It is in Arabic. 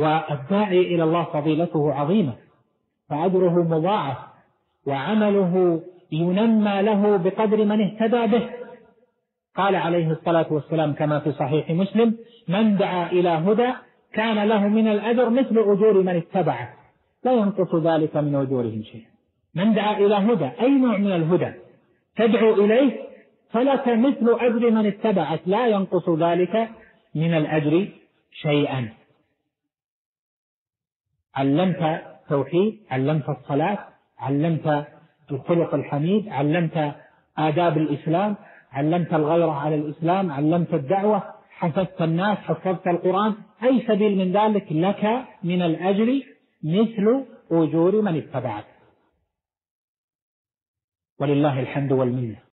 والداعي إلى الله فضيلته عظيمة، فأجره مضاعف، وعمله ينمى له بقدر من اهتدى به. قال عليه الصلاة والسلام كما في صحيح مسلم: من دعا إلى هدى كان له من الأجر مثل أجور من اتبعه لا ينقص ذلك من أجورهم شيئا. من دعا إلى هدى، أي نوع من الهدى تدعو إليه، فلك مثل أجر من اتبعك لا ينقص ذلك من الأجر شيئا. علمت توحيد، علمت الصلاة، علمت الخلق الحميد، علمت آداب الإسلام، علمت الغيرة على الإسلام، علمت الدعوة، حفظت الناس، حفظت القرآن، أي سبيل من ذلك لك من الأجر مثل أجور من اتبعك، ولله الحمد والمنة.